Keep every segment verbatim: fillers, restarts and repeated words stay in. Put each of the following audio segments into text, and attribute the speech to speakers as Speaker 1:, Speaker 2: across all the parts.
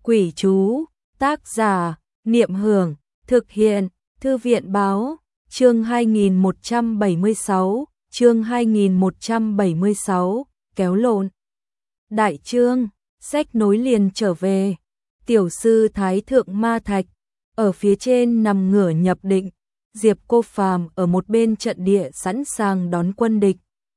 Speaker 1: Quỷ chú, tác giả, Niệm Hưởng, thực hiện, Thư viện báo, chương hai nghìn một trăm bảy mươi sáu, chương hai nghìn một trăm bảy mươi sáu, kéo lộn. Đại chương, sách nối liền trở về, tiểu sư Thái Thượng Ma Thạch, ở phía trên nằm ngửa nhập định, Diệp Cô Phàm ở một bên trận địa sẵn sàng đón quân địch.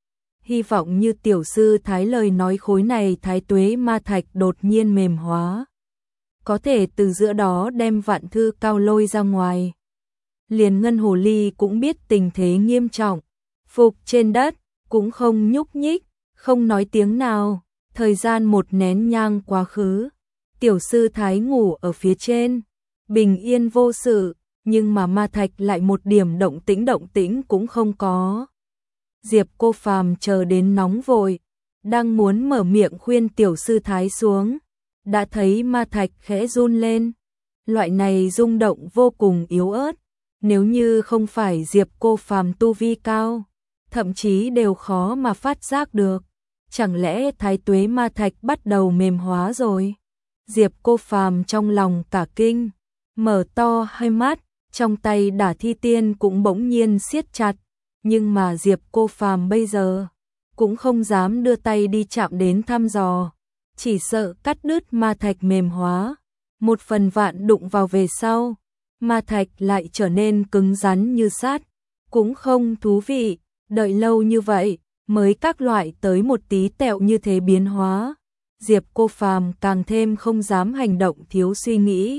Speaker 1: Hy vọng như tiểu sư Thái lời nói khối này Thái Tuế Ma Thạch đột nhiên mềm hóa, có thể từ giữa đó đem Vạn Thư Cao lôi ra ngoài. Liền Ngân Hồ Ly cũng biết tình thế nghiêm trọng, phục trên đất, cũng không nhúc nhích, không nói tiếng nào. Thời gian một nén nhang quá khứ, tiểu sư Thái ngủ ở phía trên, bình yên vô sự, nhưng mà Ma Thạch lại một điểm động tĩnh động tĩnh cũng không có. Diệp Cô Phàm chờ đến nóng vội, đang muốn mở miệng khuyên tiểu sư Thái xuống, đã thấy Ma Thạch khẽ run lên. Loại này rung động vô cùng yếu ớt, nếu như không phải Diệp Cô Phàm tu vi cao, thậm chí đều khó mà phát giác được. Chẳng lẽ Thái Tuế Ma Thạch bắt đầu mềm hóa rồi? Diệp Cô Phàm trong lòng cả kinh, mở to hai mắt, trong tay Đả Thi Tiên cũng bỗng nhiên siết chặt, nhưng mà Diệp Cô Phàm bây giờ cũng không dám đưa tay đi chạm đến thăm dò, chỉ sợ cắt đứt Ma Thạch mềm hóa, một phần vạn đụng vào về sau, Ma Thạch lại trở nên cứng rắn như sắt, cũng không thú vị, đợi lâu như vậy mới các loại tới một tí tẹo như thế biến hóa. Diệp Cô Phàm càng thêm không dám hành động thiếu suy nghĩ.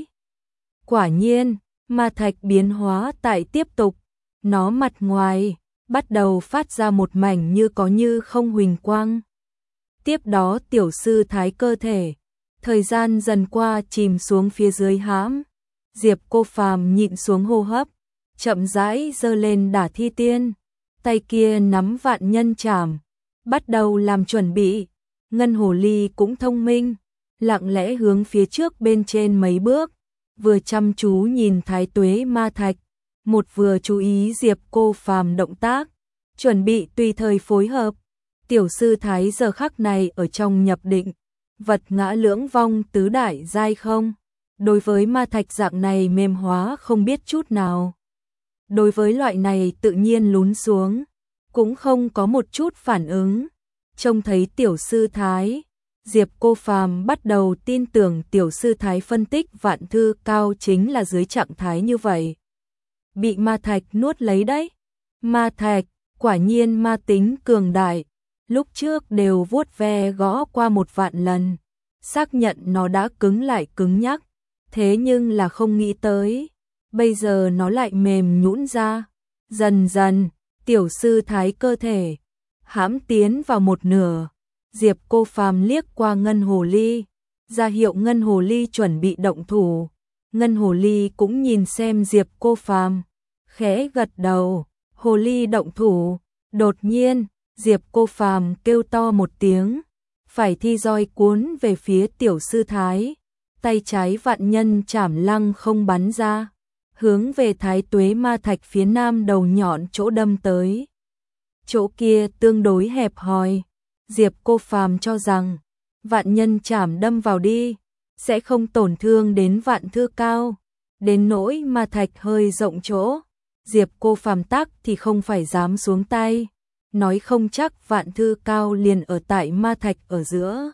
Speaker 1: Quả nhiên, Ma Thạch biến hóa tại tiếp tục, nó mặt ngoài bắt đầu phát ra một mảnh như có như không huỳnh quang. Tiếp đó tiểu sư Thái cơ thể, thời gian dần qua chìm xuống phía dưới hãm. Diệp Cô Phàm nhịn xuống hô hấp, chậm rãi giơ lên Đả Thi Tiên, tay kia nắm Vạn Nhân Trảm, bắt đầu làm chuẩn bị. Ngân Hồ Ly cũng thông minh, lặng lẽ hướng phía trước bên trên mấy bước, vừa chăm chú nhìn Thái Tuế Ma Thạch, một vừa chú ý Diệp Cô Phàm động tác, chuẩn bị tùy thời phối hợp. Tiểu sư Thái giờ khắc này ở trong nhập định, vật ngã lưỡng vong tứ đại giai không. Đối với Ma Thạch dạng này mềm hóa không biết chút nào. Đối với loại này tự nhiên lún xuống, cũng không có một chút phản ứng. Trông thấy tiểu sư Thái, Diệp Cô Phàm bắt đầu tin tưởng tiểu sư Thái phân tích Vạn Thư Cao chính là dưới trạng thái như vậy. Bị Ma Thạch nuốt lấy đấy. Ma Thạch, quả nhiên ma tính cường đại, lúc trước đều vuốt ve gõ qua một vạn lần, xác nhận nó đã cứng lại cứng nhắc, thế nhưng là không nghĩ tới, bây giờ nó lại mềm nhũn ra. Dần dần, tiểu sư Thái cơ thể hãm tiến vào một nửa. Diệp Cô Phàm liếc qua Ngân Hồ Ly, ra hiệu Ngân Hồ Ly chuẩn bị động thủ. Ngân Hồ Ly cũng nhìn xem Diệp Cô Phàm, khẽ gật đầu. Hồ Ly động thủ. Đột nhiên, Diệp Cô Phàm kêu to một tiếng, phải thi roi cuốn về phía tiểu sư Thái, tay trái Vạn Nhân Trảm lăng không bắn ra, hướng về Thái Tuế Ma Thạch phía nam đầu nhọn chỗ đâm tới. Chỗ kia tương đối hẹp hòi, Diệp Cô Phàm cho rằng Vạn Nhân Trảm đâm vào đi sẽ không tổn thương đến Vạn Thư Cao, đến nỗi Ma Thạch hơi rộng chỗ, Diệp Cô Phàm tắc thì không phải dám xuống tay, nói không chắc Vạn Thư Cao liền ở tại Ma Thạch ở giữa,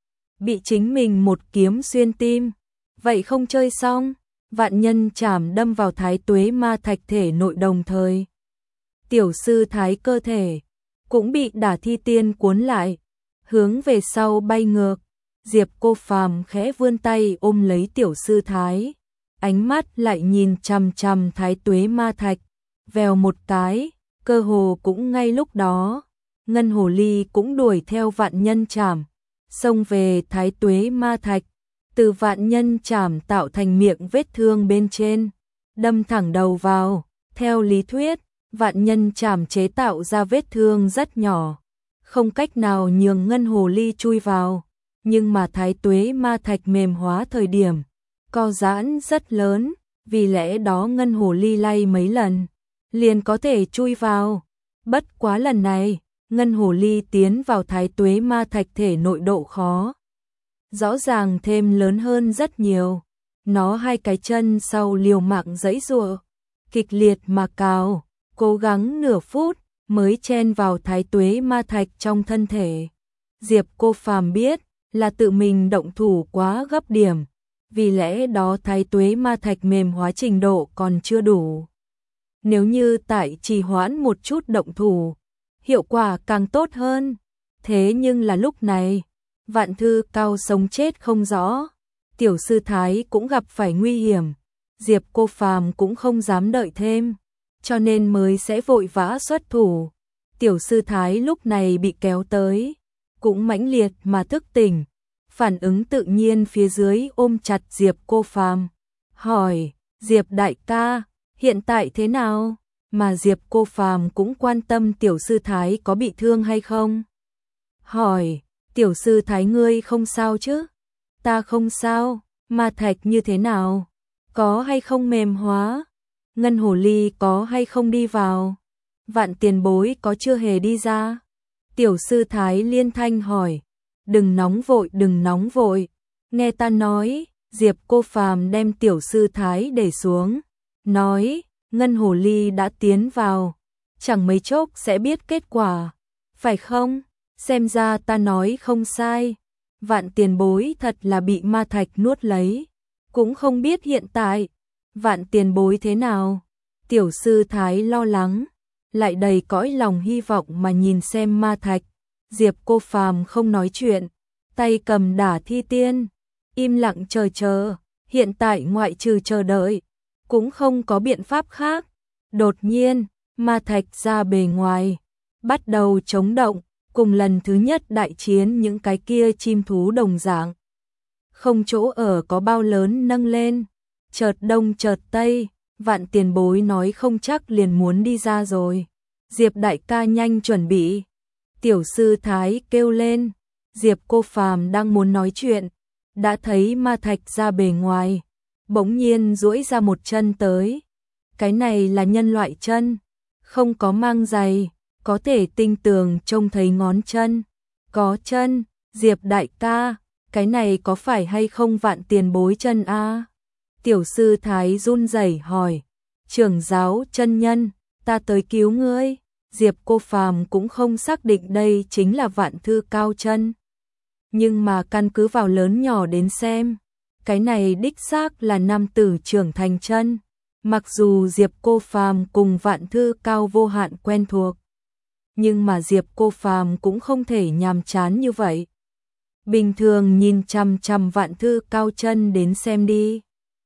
Speaker 1: bị chính mình một kiếm xuyên tim, vậy không chơi xong. Vạn Nhân Trảm đâm vào Thái Tuế Ma Thạch thể nội, đồng thời tiểu sư Thái cơ thể cũng bị Đả Thi Tiên cuốn lại, hướng về sau bay ngược. Diệp Cô Phàm khẽ vươn tay ôm lấy tiểu sư Thái, ánh mắt lại nhìn chằm chằm Thái Tuế Ma Thạch, vèo một cái, cơ hồ cũng ngay lúc đó, Ngân Hồ Ly cũng đuổi theo Vạn Nhân Trảm, xông về Thái Tuế Ma Thạch, từ Vạn Nhân Trảm tạo thành miệng vết thương bên trên, đâm thẳng đầu vào. Theo lý thuyết, Vạn Nhân Trảm chế tạo ra vết thương rất nhỏ, không cách nào nhường Ngân Hồ Ly chui vào, nhưng mà Thái Tuế Ma Thạch mềm hóa thời điểm co giãn rất lớn, vì lẽ đó Ngân Hồ Ly lay mấy lần liền có thể chui vào. Bất quá lần này, Ngân Hồ Ly tiến vào Thái Tuế Ma Thạch thể nội độ khó rõ ràng thêm lớn hơn rất nhiều. Nó hai cái chân sau liều mạng giãy giụa, kịch liệt mà cào, cố gắng nửa phút mới chen vào thái tuế ma thạch trong thân thể. Diệp Cô Phàm biết là tự mình động thủ quá gấp điểm, vì lẽ đó thái tuế ma thạch mềm hóa trình độ còn chưa đủ. Nếu như tại trì hoãn một chút động thủ, hiệu quả càng tốt hơn. Thế nhưng là lúc này, Vạn Thư Cao sống chết không rõ, tiểu sư thái cũng gặp phải nguy hiểm, Diệp Cô Phàm cũng không dám đợi thêm, cho nên mới sẽ vội vã xuất thủ. Tiểu sư thái lúc này bị kéo tới, cũng mãnh liệt mà thức tỉnh, phản ứng tự nhiên phía dưới ôm chặt Diệp Cô Phàm, hỏi: "Diệp đại ca, hiện tại thế nào?" Mà Diệp Cô Phàm cũng quan tâm tiểu sư thái có bị thương hay không. Hỏi: "Tiểu sư thái ngươi không sao chứ?" "Ta không sao." "Ma thạch như thế nào? Có hay không mềm hóa? Ngân hồ ly có hay không đi vào? Vạn tiền bối có chưa hề đi ra?" Tiểu sư thái liên thanh hỏi. "Đừng nóng vội, đừng nóng vội. Nghe ta nói." Diệp Cô Phàm đem tiểu sư thái để xuống, nói: "Ngân hồ ly đã tiến vào, chẳng mấy chốc sẽ biết kết quả, phải không? Xem ra ta nói không sai. Vạn tiền bối thật là bị ma thạch nuốt lấy, cũng không biết hiện tại Vạn tiền bối thế nào." Tiểu sư thái lo lắng, lại đầy cõi lòng hy vọng mà nhìn xem ma thạch. Diệp Cô Phàm không nói chuyện, tay cầm đả thi tiên, im lặng chờ chờ, hiện tại ngoại trừ chờ đợi, cũng không có biện pháp khác. Đột nhiên, ma thạch ra bề ngoài, bắt đầu chống động, cùng lần thứ nhất đại chiến những cái kia chim thú đồng dạng. Không chỗ ở có bao lớn nâng lên, chợt đông chợt tây, Vạn tiền bối nói không chắc liền muốn đi ra rồi. Diệp đại ca nhanh chuẩn bị. Tiểu sư thái kêu lên. Diệp Cô Phàm đang muốn nói chuyện, đã thấy ma thạch ra bề ngoài, bỗng nhiên duỗi ra một chân tới. Cái này là nhân loại chân, không có mang giày, có thể tinh tường trông thấy ngón chân. Có chân. Diệp đại ca, cái này có phải hay không Vạn tiền bối chân a? Tiểu sư thái run rẩy hỏi. Trưởng giáo chân nhân, ta tới cứu ngươi. Diệp Cô Phàm cũng không xác định đây chính là Vạn Thư Cao chân, nhưng mà căn cứ vào lớn nhỏ đến xem, cái này đích xác là nam tử trưởng thành chân. Mặc dù Diệp Cô Phàm cùng Vạn Thư Cao vô hạn quen thuộc, nhưng mà Diệp Cô Phàm cũng không thể nhàm chán như vậy. Bình thường nhìn chằm chằm Vạn Thư Cao chân đến xem đi.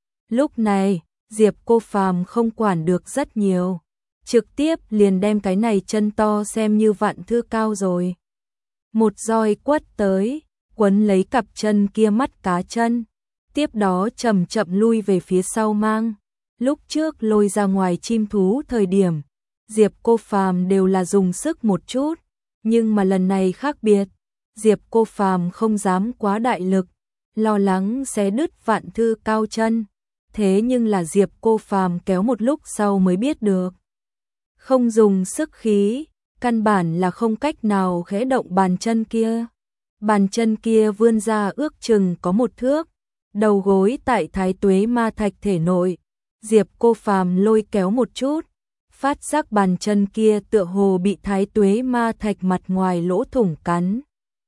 Speaker 1: Lúc này, Diệp Cô Phàm không quản được rất nhiều, trực tiếp liền đem cái này chân to xem như Vạn Thư Cao rồi. Một roi quất tới, quấn lấy cặp chân kia mắt cá chân, tiếp đó chậm chậm lui về phía sau mang. Lúc trước lôi ra ngoài chim thú thời điểm, Diệp Cô Phàm đều là dùng sức một chút, nhưng mà lần này khác biệt, Diệp Cô Phàm không dám quá đại lực, lo lắng xé đứt Vạn Thư Cao chân. Thế nhưng là Diệp Cô Phàm kéo một lúc sau mới biết được, không dùng sức khí, căn bản là không cách nào khẽ động bàn chân kia. Bàn chân kia vươn ra ước chừng có một thước, đầu gối tại thái tuế ma thạch thể nội. Diệp Cô Phàm lôi kéo một chút, phát giác bàn chân kia tựa hồ bị thái tuế ma thạch mặt ngoài lỗ thủng cắn.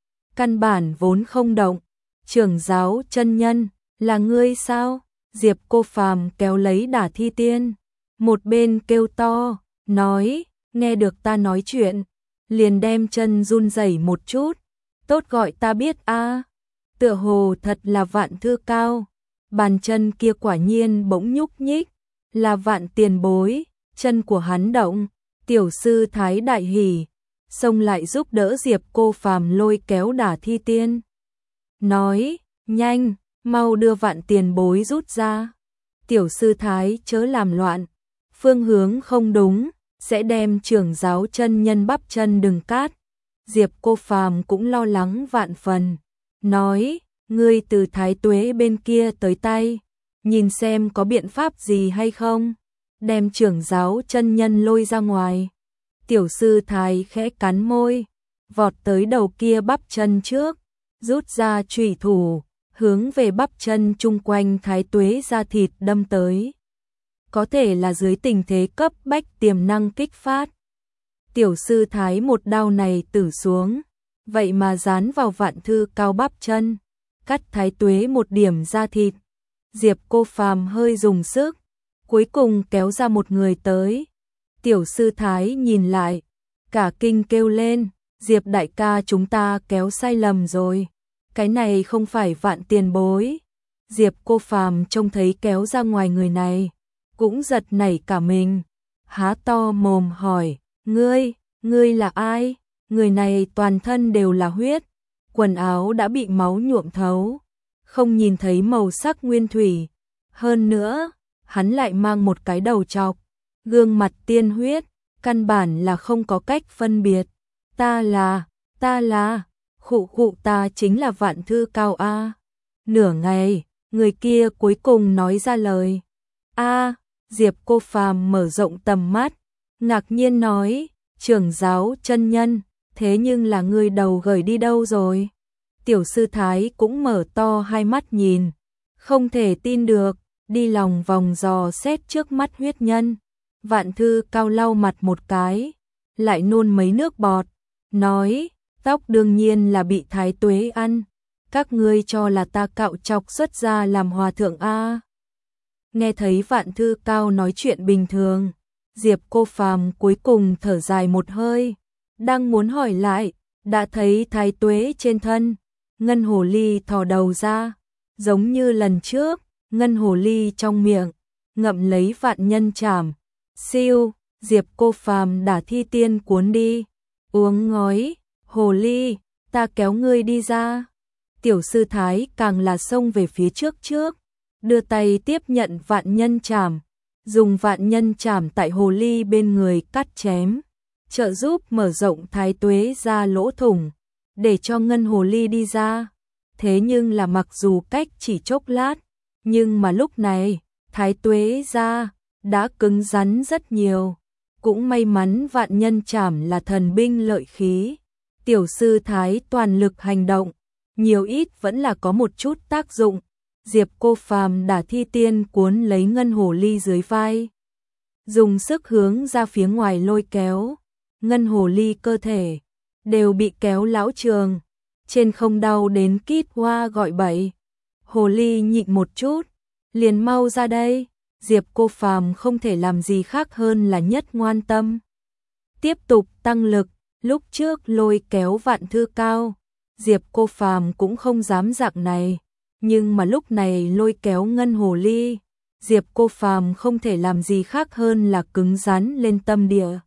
Speaker 1: Căn bản vốn không động. Trưởng giáo chân nhân, là ngươi sao? Diệp Cô Phàm kéo lấy đả thi tiên, một bên kêu to, nói, nghe được ta nói chuyện, liền đem chân run rẩy một chút. Tốt gọi ta biết a. À. Tựa hồ thật là Vạn Thư Cao. Bàn chân kia quả nhiên bỗng nhúc nhích, là Vạn tiền bối. Chân của hắn động, tiểu sư thái đại hỉ, xông lại giúp đỡ Diệp Cô Phàm lôi kéo đả thi tiên, nói, nhanh, mau đưa Vạn tiền bối rút ra. Tiểu sư thái chớ làm loạn, phương hướng không đúng, sẽ đem trưởng giáo chân nhân bắp chân đừng cát. Diệp Cô Phàm cũng lo lắng vạn phần, nói, ngươi từ thái tuế bên kia tới tay, nhìn xem có biện pháp gì hay không, đem trưởng giáo chân nhân lôi ra ngoài. Tiểu sư thái khẽ cắn môi, vọt tới đầu kia bắp chân trước, rút ra chủy thủ, hướng về bắp chân chung quanh Thái Tuế da thịt đâm tới. Có thể là dưới tình thế cấp bách tiềm năng kích phát. Tiểu sư Thái một đao này tử xuống, vậy mà dán vào Vạn Thư Cao bắp chân, cắt Thái Tuế một điểm da thịt. Diệp Cô Phàm hơi dùng sức, cuối cùng kéo ra một người tới. Tiểu sư Thái nhìn lại, cả kinh kêu lên, Diệp đại ca, chúng ta kéo sai lầm rồi. Cái này không phải Vạn tiền bối. Diệp Cô Phàm trông thấy kéo ra ngoài người này, cũng giật nảy cả mình, há to mồm hỏi, ngươi, ngươi là ai? Người này toàn thân đều là huyết, quần áo đã bị máu nhuộm thấu, không nhìn thấy màu sắc nguyên thủy. Hơn nữa, hắn lại mang một cái đầu trọc, gương mặt tiên huyết, căn bản là không có cách phân biệt. Ta là, ta là, khụ khụ, ta chính là Vạn Thư Cao a. Nửa ngày, người kia cuối cùng nói ra lời. A, Diệp Cô Phàm mở rộng tầm mắt, ngạc nhiên nói, trưởng giáo chân nhân, thế nhưng là người đầu gởi đi đâu rồi? Tiểu sư Thái cũng mở to hai mắt nhìn, không thể tin được, đi lòng vòng dò xét trước mắt huyết nhân. Vạn Thư Cao lau mặt một cái, lại nôn mấy nước bọt, nói, tóc đương nhiên là bị Thái Tuế ăn, các ngươi cho là ta cạo chọc xuất ra làm hòa thượng a. Nghe thấy Vạn Thư Cao nói chuyện bình thường, Diệp Cô Phàm cuối cùng thở dài một hơi, đang muốn hỏi lại, đã thấy Thái Tuế trên thân, ngân hồ ly thò đầu ra, giống như lần trước, ngân hồ ly trong miệng, ngậm lấy vạn nhân trảm. Siêu, Diệp Cô Phàm đả thi tiên cuốn đi, uống ngói, hồ ly, ta kéo ngươi đi ra. Tiểu sư Thái càng là xông về phía trước trước, đưa tay tiếp nhận vạn nhân trảm, dùng vạn nhân trảm tại hồ ly bên người cắt chém, trợ giúp mở rộng Thái Tuế ra lỗ thủng, để cho ngân hồ ly đi ra. Thế nhưng là mặc dù cách chỉ chốc lát, nhưng mà lúc này, Thái Tuế ra đã cứng rắn rất nhiều. Cũng may mắn vạn nhân trảm là thần binh lợi khí, tiểu sư Thái toàn lực hành động, nhiều ít vẫn là có một chút tác dụng. Diệp Cô Phàm đả thi tiên cuốn lấy ngân hồ ly dưới vai, dùng sức hướng ra phía ngoài lôi kéo, ngân hồ ly cơ thể đều bị kéo lão trường, trên không đau đến kít hoa gọi bậy. Hồ ly nhịn một chút, liền mau ra đây. Diệp Cô Phàm không thể làm gì khác hơn là nhất ngoan tâm, tiếp tục tăng lực. Lúc trước lôi kéo Vạn Thư Cao, Diệp Cô Phàm cũng không dám dạng này, nhưng mà lúc này lôi kéo ngân hồ ly, Diệp Cô Phàm không thể làm gì khác hơn là cứng rắn lên tâm địa.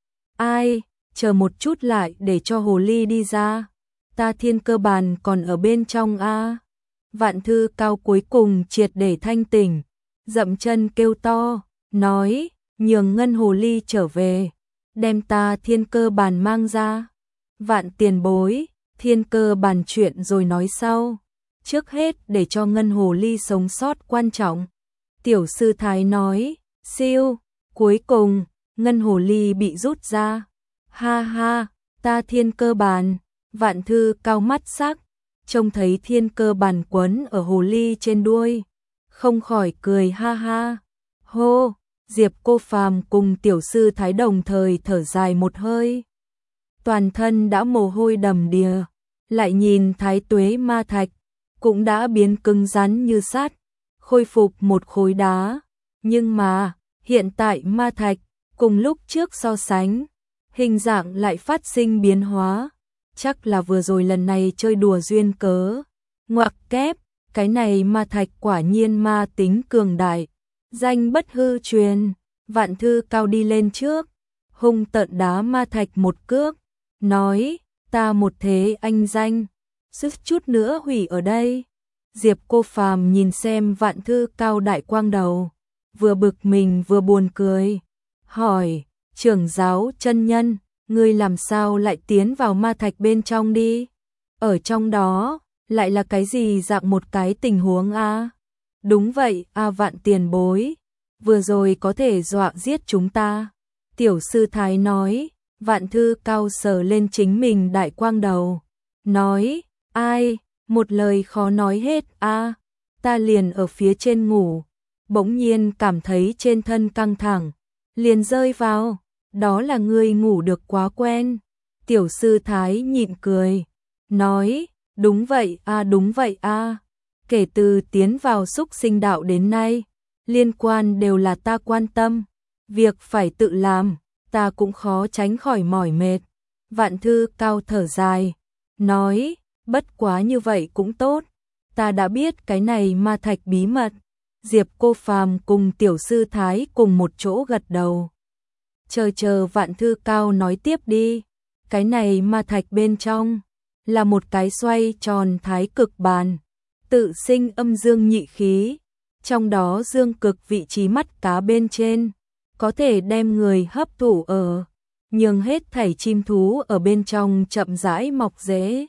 Speaker 1: Ai, chờ một chút lại để cho hồ ly đi ra, ta thiên cơ bàn còn ở bên trong a. Vạn Thư Cao cuối cùng triệt để thanh tỉnh, dậm chân kêu to, nói, nhường ngân hồ ly trở về, đem ta thiên cơ bàn mang ra. Vạn tiền bối, thiên cơ bàn chuyện rồi nói sau, trước hết để cho ngân hồ ly sống sót quan trọng. Tiểu sư Thái nói, siêu, cuối cùng, ngân hồ ly bị rút ra. Ha ha, ta thiên cơ bàn. Vạn Thư Cao mắt sắc, trông thấy thiên cơ bàn quấn ở hồ ly trên đuôi, không khỏi cười ha ha. Hô, Diệp Cô Phàm cùng tiểu sư Thái đồng thời thở dài một hơi, toàn thân đã mồ hôi đầm đìa, lại nhìn Thái Tuế ma thạch, cũng đã biến cứng rắn như sắt, khôi phục một khối đá. Nhưng mà, hiện tại ma thạch, cùng lúc trước so sánh, hình dạng lại phát sinh biến hóa. Chắc là vừa rồi lần này chơi đùa duyên cớ. Ngoặc kép, cái này ma thạch quả nhiên ma tính cường đại, danh bất hư truyền. Vạn Thư Cao đi lên trước, hung tợn đá ma thạch một cước, nói, ta một thế anh danh, sức chút nữa hủy ở đây. Diệp Cô Phàm nhìn xem Vạn Thư Cao đại quang đầu, vừa bực mình vừa buồn cười, hỏi, trưởng giáo chân nhân, ngươi làm sao lại tiến vào ma thạch bên trong đi? Ở trong đó, lại là cái gì dạng một cái tình huống a? Đúng vậy, a Vạn tiền bối, vừa rồi có thể dọa giết chúng ta. Tiểu sư Thái nói. Vạn Thư Cao sờ lên chính mình đại quang đầu, nói, ai, một lời khó nói hết a. Ta liền ở phía trên ngủ, bỗng nhiên cảm thấy trên thân căng thẳng, liền rơi vào, đó là ngươi ngủ được quá quen. Tiểu sư thái nhịn cười, nói, đúng vậy a đúng vậy a. Kể từ tiến vào xúc sinh đạo đến nay, liên quan đều là ta quan tâm, việc phải tự làm, ta cũng khó tránh khỏi mỏi mệt. Vạn Thư Cao thở dài, nói, bất quá như vậy cũng tốt, ta đã biết cái này ma thạch bí mật. Diệp Cô Phàm cùng tiểu sư thái cùng một chỗ gật đầu. Chờ chờ Vạn Thư Cao nói tiếp đi, cái này ma thạch bên trong là một cái xoay tròn thái cực bàn, tự sinh âm dương nhị khí, trong đó dương cực vị trí mắt cá bên trên, có thể đem người hấp thụ ở, nhường hết thảy chim thú ở bên trong chậm rãi mọc rễ.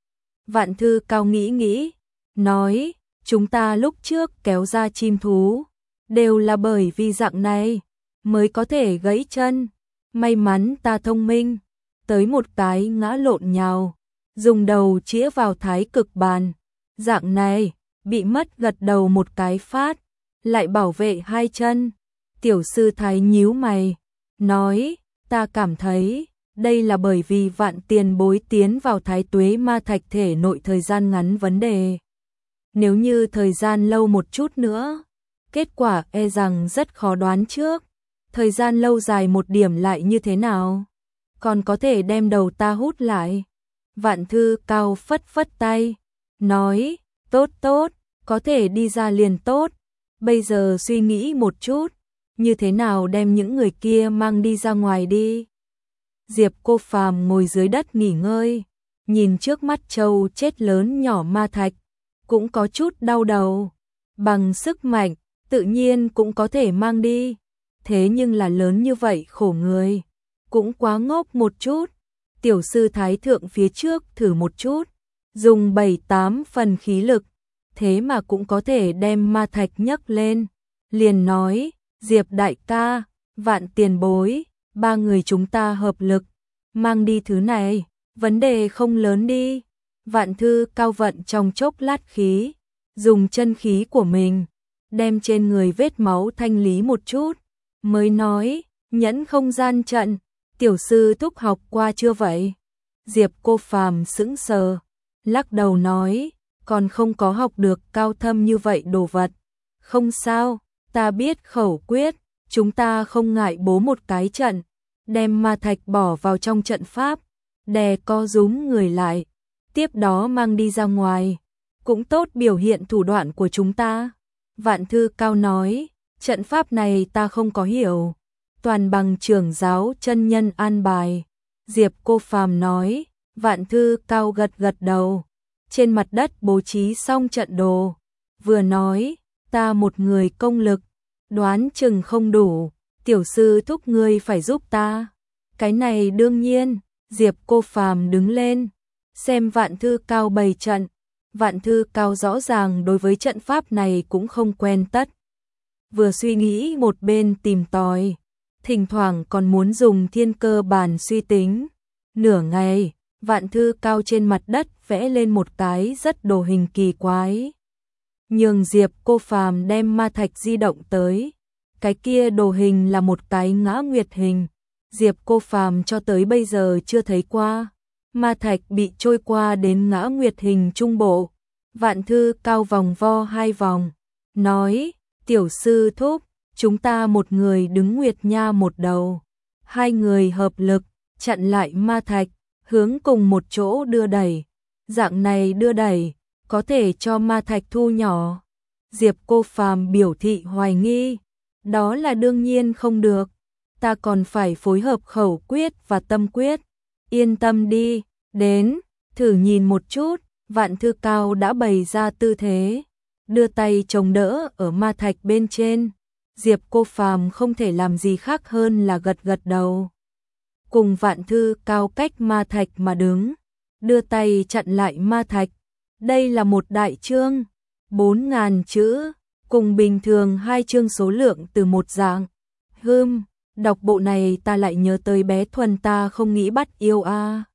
Speaker 1: Vạn Thư Cao nghĩ nghĩ, nói, chúng ta lúc trước kéo ra chim thú, đều là bởi vì dạng này, mới có thể gãy chân. May mắn ta thông minh, tới một cái ngã lộn nhào, dùng đầu chĩa vào thái cực bàn. Dạng này, bị mất gật đầu một cái phát, lại bảo vệ hai chân. Tiểu sư thái nhíu mày, nói, ta cảm thấy, đây là bởi vì Vạn tiền bối tiến vào thái tuế ma thạch thể nội thời gian ngắn vấn đề. Nếu như thời gian lâu một chút nữa, kết quả e rằng rất khó đoán trước. Thời gian lâu dài một điểm lại như thế nào? Còn có thể đem đầu ta hút lại. Vạn Thư Cao phất phất tay, nói, tốt tốt, có thể đi ra liền tốt. Bây giờ suy nghĩ một chút, như thế nào đem những người kia mang đi ra ngoài đi. Diệp Cô Phàm ngồi dưới đất nghỉ ngơi, nhìn trước mắt trâu chết lớn nhỏ ma thạch, cũng có chút đau đầu. Bằng sức mạnh, tự nhiên cũng có thể mang đi. Thế nhưng là lớn như vậy khổ người, cũng quá ngốc một chút. Tiểu sư thái thượng phía trước thử một chút, dùng bảy tám phần khí lực, thế mà cũng có thể đem ma thạch nhấc lên. Liền nói, Diệp đại ca, Vạn tiền bối, ba người chúng ta hợp lực, mang đi thứ này, vấn đề không lớn đi. Vạn Thư Cao vận trong chốc lát khí, dùng chân khí của mình, đem trên người vết máu thanh lý một chút, mới nói, nhẫn không gian trận, tiểu sư thúc học qua chưa vậy? Diệp Cô Phàm sững sờ, lắc đầu nói, còn không có học được cao thâm như vậy đồ vật. Không sao, ta biết khẩu quyết, chúng ta không ngại bố một cái trận, đem ma thạch bỏ vào trong trận pháp, đè co rúm người lại, tiếp đó mang đi ra ngoài, cũng tốt biểu hiện thủ đoạn của chúng ta. Vạn Thư Cao nói, trận pháp này ta không có hiểu, toàn bằng trưởng giáo chân nhân an bài. Diệp Cô Phàm nói, Vạn Thư Cao gật gật đầu, trên mặt đất bố trí xong trận đồ, vừa nói, ta một người công lực, đoán chừng không đủ, tiểu sư thúc ngươi phải giúp ta. Cái này đương nhiên. Diệp Cô Phàm đứng lên, xem Vạn Thư Cao bày trận. Vạn Thư Cao rõ ràng đối với trận pháp này cũng không quen tất. Vừa suy nghĩ một bên tìm tòi, thỉnh thoảng còn muốn dùng thiên cơ bàn suy tính. Nửa ngày, Vạn Thư Cao trên mặt đất vẽ lên một cái rất đồ hình kỳ quái. Nhường Diệp Cô Phàm đem ma thạch di động tới. Cái kia đồ hình là một cái ngã nguyệt hình. Diệp Cô Phàm cho tới bây giờ chưa thấy qua. Ma thạch bị trôi qua đến ngã nguyệt hình trung bộ. Vạn Thư Cao vòng vo hai vòng, nói, tiểu sư thúc, chúng ta một người đứng nguyệt nha một đầu, hai người hợp lực, chặn lại ma thạch, hướng cùng một chỗ đưa đẩy. Dạng này đưa đẩy, có thể cho ma thạch thu nhỏ. Diệp Cô Phàm biểu thị hoài nghi, đó là đương nhiên không được. Ta còn phải phối hợp khẩu quyết và tâm quyết. Yên tâm đi, đến, thử nhìn một chút. Vạn Thư Cao đã bày ra tư thế, đưa tay chống đỡ ở ma thạch bên trên. Diệp Cô Phàm không thể làm gì khác hơn là gật gật đầu. Cùng Vạn Thư Cao cách ma thạch mà đứng, đưa tay chặn lại ma thạch. Đây là một đại chương, bốn ngàn chữ, cùng bình thường hai chương số lượng từ một dạng. Hừm, đọc bộ này ta lại nhớ tới bé Thuần ta không nghĩ bắt yêu a.